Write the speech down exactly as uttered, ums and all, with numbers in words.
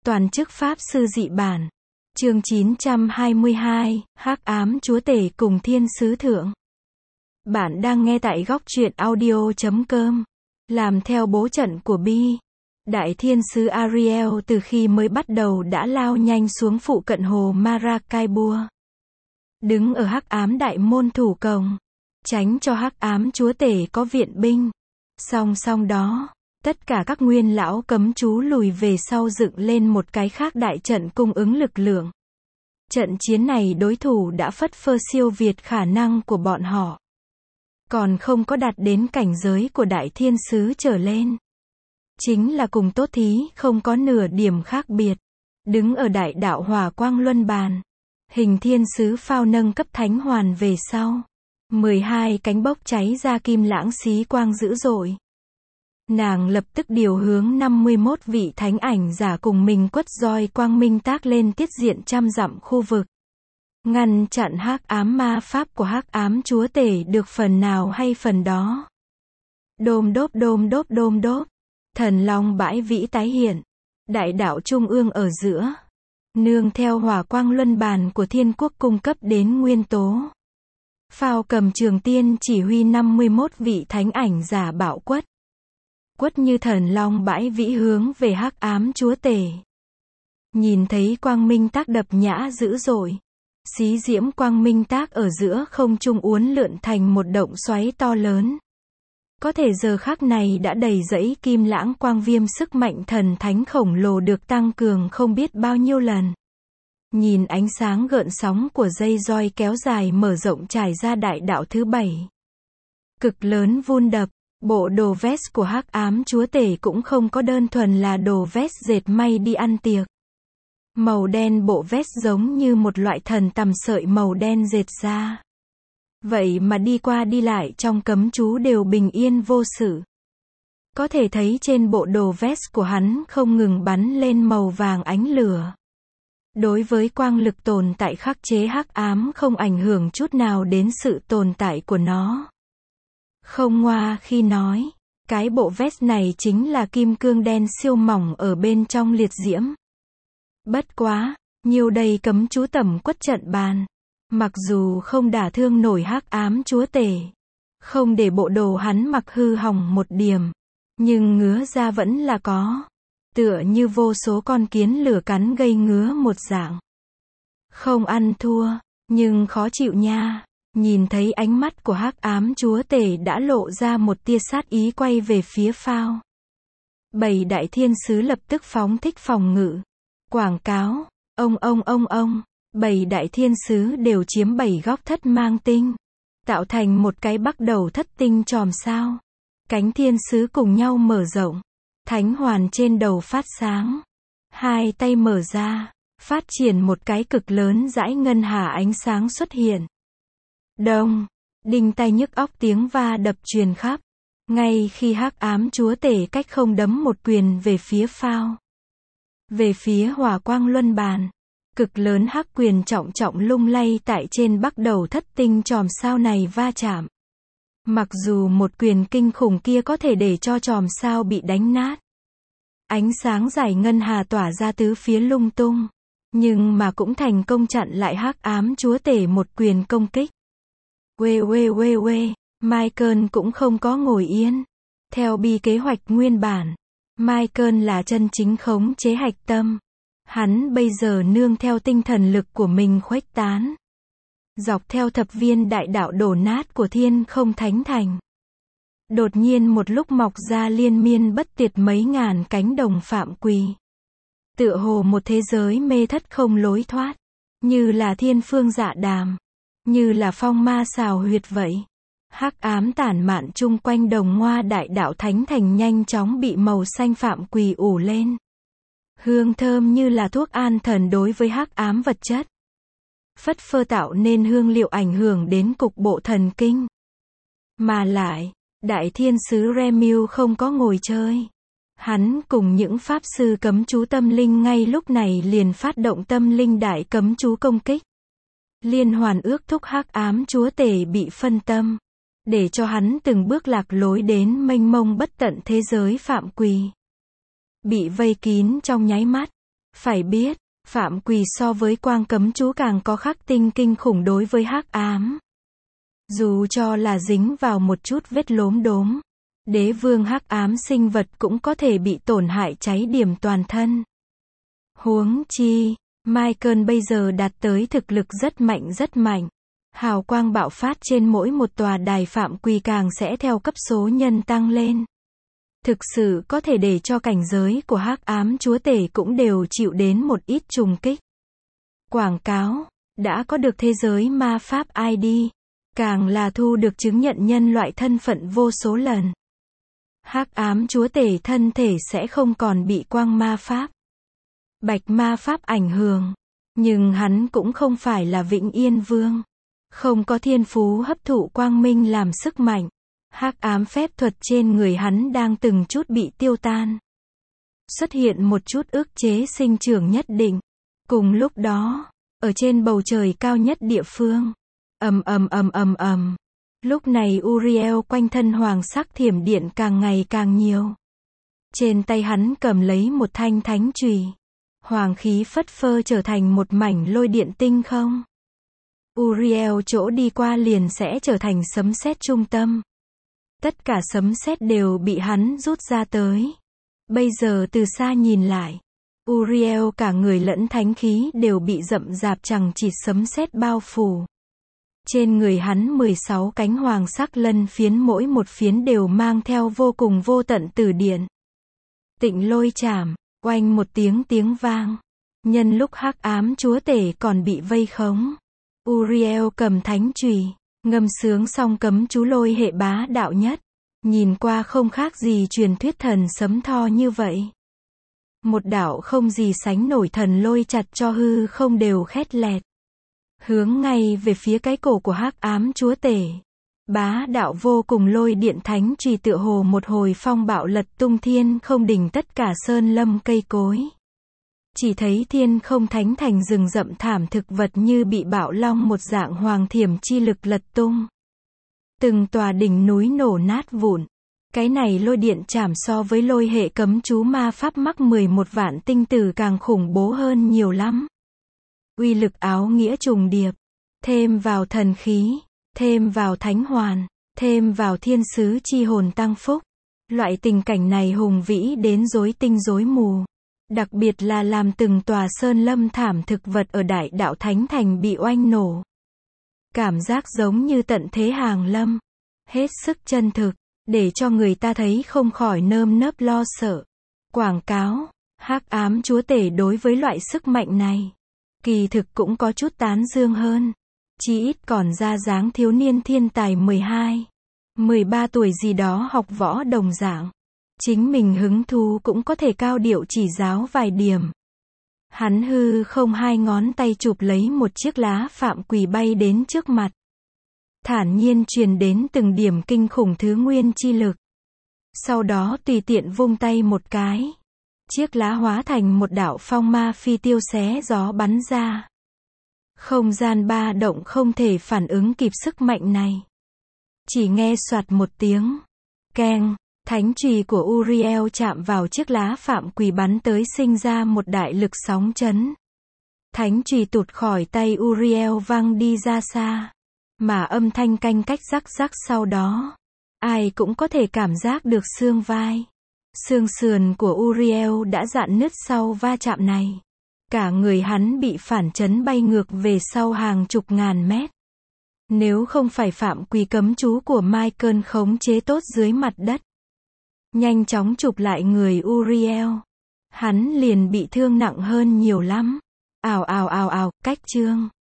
Toàn chức pháp sư dị bản. Chương chín trăm hai mươi hai, Hắc ám chúa tể cùng thiên sứ thượng. Bạn đang nghe tại góc truyện audio chấm com. Làm theo bố trận của Bi. Đại thiên sứ Ariel từ khi mới bắt đầu đã lao nhanh xuống phụ cận hồ Maracaibo. Đứng ở hắc ám đại môn thủ cổng. Tránh cho hắc ám chúa tể có viện binh. Song song đó, tất cả các nguyên lão cấm chú lùi về sau dựng lên một cái khác đại trận cung ứng lực lượng. Trận chiến này đối thủ đã phất phơ siêu việt khả năng của bọn họ. Còn không có đạt đến cảnh giới của đại thiên sứ trở lên. Chính là cùng tốt thí không có nửa điểm khác biệt. Đứng ở đại đạo hỏa quang luân bàn. Hình thiên sứ phao nâng cấp thánh hoàn về sau. mười hai cánh bốc cháy ra kim lãng xí quang dữ dội. Nàng lập tức điều hướng năm mươi mốt vị thánh ảnh giả cùng mình quất roi quang minh tác lên tiết diện trăm dặm khu vực. Ngăn chặn hắc ám ma pháp của hắc ám chúa tể được phần nào hay phần đó. Đôm đốp đôm đốp đôm đốp. Thần long bãi vĩ tái hiện. Đại đạo trung ương ở giữa. Nương theo hỏa quang luân bàn của thiên quốc cung cấp đến nguyên tố. Phao cầm trường tiên chỉ huy năm mươi mốt vị thánh ảnh giả bạo quất. Quất như thần long bãi vĩ hướng về hắc ám chúa tể. Nhìn thấy quang minh tác đập nhã dữ dội. Xí diễm quang minh tác ở giữa không trung uốn lượn thành một động xoáy to lớn. Có thể giờ khắc này đã đầy dẫy kim lãng quang viêm sức mạnh thần thánh khổng lồ được tăng cường không biết bao nhiêu lần. Nhìn ánh sáng gợn sóng của dây roi kéo dài mở rộng trải ra đại đạo thứ bảy. Cực lớn vun đập. Bộ đồ vest của hắc ám chúa tể cũng không có đơn thuần là đồ vest dệt may đi ăn tiệc. Màu đen bộ vest giống như một loại thần tằm sợi màu đen dệt ra. Vậy mà đi qua đi lại trong cấm chú đều bình yên vô sự. Có thể thấy trên bộ đồ vest của hắn không ngừng bắn lên màu vàng ánh lửa. Đối với quang lực tồn tại khắc chế hắc ám không ảnh hưởng chút nào đến sự tồn tại của nó. Không ngoa khi nói, cái bộ vest này chính là kim cương đen siêu mỏng ở bên trong liệt diễm. Bất quá, nhiều đầy cấm chú tẩm quất trận bàn. Mặc dù không đả thương nổi hắc ám chúa tể. Không để bộ đồ hắn mặc hư hỏng một điểm. Nhưng ngứa ra vẫn là có. Tựa như vô số con kiến lửa cắn gây ngứa một dạng. Không ăn thua, nhưng khó chịu nha. Nhìn thấy ánh mắt của hắc ám chúa tể đã lộ ra một tia sát ý quay về phía phao. Bảy đại thiên sứ lập tức phóng thích phòng ngự. Quảng cáo, ông ông ông ông, bảy đại thiên sứ đều chiếm bảy góc thất mang tinh. Tạo thành một cái bắt đầu thất tinh tròm sao. Cánh thiên sứ cùng nhau mở rộng. Thánh hoàn trên đầu phát sáng. Hai tay mở ra, phát triển một cái cực lớn dải ngân hà ánh sáng xuất hiện. Đông, đinh tai nhức óc tiếng va đập truyền khắp. Ngay khi hắc ám chúa tể cách không đấm một quyền về phía phao. Về phía hỏa quang luân bàn. Cực lớn hắc quyền trọng trọng lung lay tại trên bắt đầu thất tinh tròm sao này va chạm. Mặc dù một quyền kinh khủng kia có thể để cho tròm sao bị đánh nát. Ánh sáng giải ngân hà tỏa ra tứ phía lung tung. Nhưng mà cũng thành công chặn lại hắc ám chúa tể một quyền công kích. Quê quê quê quê, Michael cũng không có ngồi yên. Theo Bi kế hoạch nguyên bản, Michael là chân chính khống chế hạch tâm. Hắn bây giờ nương theo tinh thần lực của mình khuếch tán. Dọc theo thập viên đại đạo đổ nát của thiên không thánh thành. Đột nhiên một lúc mọc ra liên miên bất tuyệt mấy ngàn cánh đồng phạm quỳ. Tựa hồ một thế giới mê thất không lối thoát. Như là thiên phương dạ đàm. Như là phong ma xào huyệt vậy. Hắc ám tản mạn chung quanh đồng ngoa đại đạo thánh thành nhanh chóng bị màu xanh phạm quỳ ủ lên. Hương thơm như là thuốc an thần đối với hắc ám vật chất. Phất phơ tạo nên hương liệu ảnh hưởng đến cục bộ thần kinh. Mà lại, đại thiên sứ Remiel không có ngồi chơi. Hắn cùng những pháp sư cấm chú tâm linh ngay lúc này liền phát động tâm linh đại cấm chú công kích. Liên hoàn ước thúc hắc ám chúa tể bị phân tâm. Để cho hắn từng bước lạc lối đến mênh mông bất tận thế giới phạm quỳ. Bị vây kín trong nháy mắt. Phải biết, phạm quỳ so với quang cấm chú càng có khắc tinh kinh khủng đối với hắc ám. Dù cho là dính vào một chút vết lốm đốm, đế vương hắc ám sinh vật cũng có thể bị tổn hại cháy điểm toàn thân. Huống chi, Michael bây giờ đạt tới thực lực rất mạnh rất mạnh. Hào quang bạo phát trên mỗi một tòa đài phạm quỳ càng sẽ theo cấp số nhân tăng lên. Thực sự có thể để cho cảnh giới của hắc ám chúa tể cũng đều chịu đến một ít trùng kích. Quảng cáo, đã có được thế giới ma pháp i đê, càng là thu được chứng nhận nhân loại thân phận vô số lần. Hắc ám chúa tể thân thể sẽ không còn bị quang ma pháp, bạch ma pháp ảnh hưởng, nhưng hắn cũng không phải là vĩnh yên vương, không có thiên phú hấp thụ quang minh làm sức mạnh. Hắc ám phép thuật trên người hắn đang từng chút bị tiêu tan, xuất hiện một chút ức chế sinh trưởng nhất định. Cùng lúc đó, ở trên bầu trời cao nhất địa phương, ầm ầm ầm ầm ầm, lúc này Uriel quanh thân hoàng sắc thiểm điện càng ngày càng nhiều. Trên tay hắn cầm lấy một thanh thánh chùy, hoàng khí phất phơ trở thành một mảnh lôi điện tinh không. Uriel chỗ đi qua liền sẽ trở thành sấm sét trung tâm. Tất cả sấm sét đều bị hắn rút ra tới. Bây giờ từ xa nhìn lại, Uriel cả người lẫn thánh khí đều bị rậm rạp chằng chịt sấm sét bao phủ. Trên người hắn mười sáu cánh hoàng sắc lân phiến, mỗi một phiến đều mang theo vô cùng vô tận tử điện. Tịnh lôi chảm, oanh một tiếng tiếng vang. Nhân lúc hắc ám chúa tể còn bị vây khống, Uriel cầm thánh chùy, ngâm sướng xong cấm chú lôi hệ bá đạo nhất. Nhìn qua không khác gì truyền thuyết thần sấm tho như vậy. Một đạo không gì sánh nổi thần lôi chặt cho hư không đều khét lẹt, hướng ngay về phía cái cổ của hắc ám chúa tể. Bá đạo vô cùng lôi điện thánh chùy tựa hồ một hồi phong bạo lật tung thiên không đỉnh tất cả sơn lâm cây cối. Chỉ thấy thiên không thánh thành rừng rậm thảm thực vật như bị bạo long một dạng hoàng thiểm chi lực lật tung. Từng tòa đỉnh núi nổ nát vụn. Cái này lôi điện chảm so với lôi hệ cấm chú ma pháp mắc mười một vạn tinh tử càng khủng bố hơn nhiều lắm. Uy lực áo nghĩa trùng điệp, thêm vào thần khí, thêm vào thánh hoàn, thêm vào thiên sứ chi hồn tăng phúc. Loại tình cảnh này hùng vĩ đến rối tinh rối mù. Đặc biệt là làm từng tòa sơn lâm thảm thực vật ở Đại Đạo Thánh Thành bị oanh nổ. Cảm giác giống như tận thế hàng lâm. Hết sức chân thực, để cho người ta thấy không khỏi nơm nớp lo sợ. Quảng cáo, hắc ám chúa tể đối với loại sức mạnh này, kỳ thực cũng có chút tán dương hơn. Chí ít còn ra dáng thiếu niên thiên tài mười hai, mười ba tuổi gì đó học võ đồng dạng. Chính mình hứng thú cũng có thể cao điệu chỉ giáo vài điểm. Hắn hư không hai ngón tay chụp lấy một chiếc lá phạm quỳ bay đến trước mặt. Thản nhiên truyền đến từng điểm kinh khủng thứ nguyên chi lực. Sau đó tùy tiện vung tay một cái. Chiếc lá hóa thành một đạo phong ma phi tiêu xé gió bắn ra. Không gian ba động không thể phản ứng kịp sức mạnh này. Chỉ nghe soạt một tiếng. Keng, thánh chùy của Uriel chạm vào chiếc lá phạm quỳ bắn tới sinh ra một đại lực sóng chấn. Thánh chùy tụt khỏi tay Uriel văng đi ra xa. Mà âm thanh canh cách rắc rắc sau đó. Ai cũng có thể cảm giác được xương vai. Xương sườn của Uriel đã rạn nứt sau va chạm này. Cả người hắn bị phản chấn bay ngược về sau hàng chục ngàn mét. Nếu không phải phạm quỳ cấm chú của Michael khống chế tốt dưới mặt đất, nhanh chóng chụp lại người Uriel, hắn liền bị thương nặng hơn nhiều lắm. Ào ào ào ào, cách chương.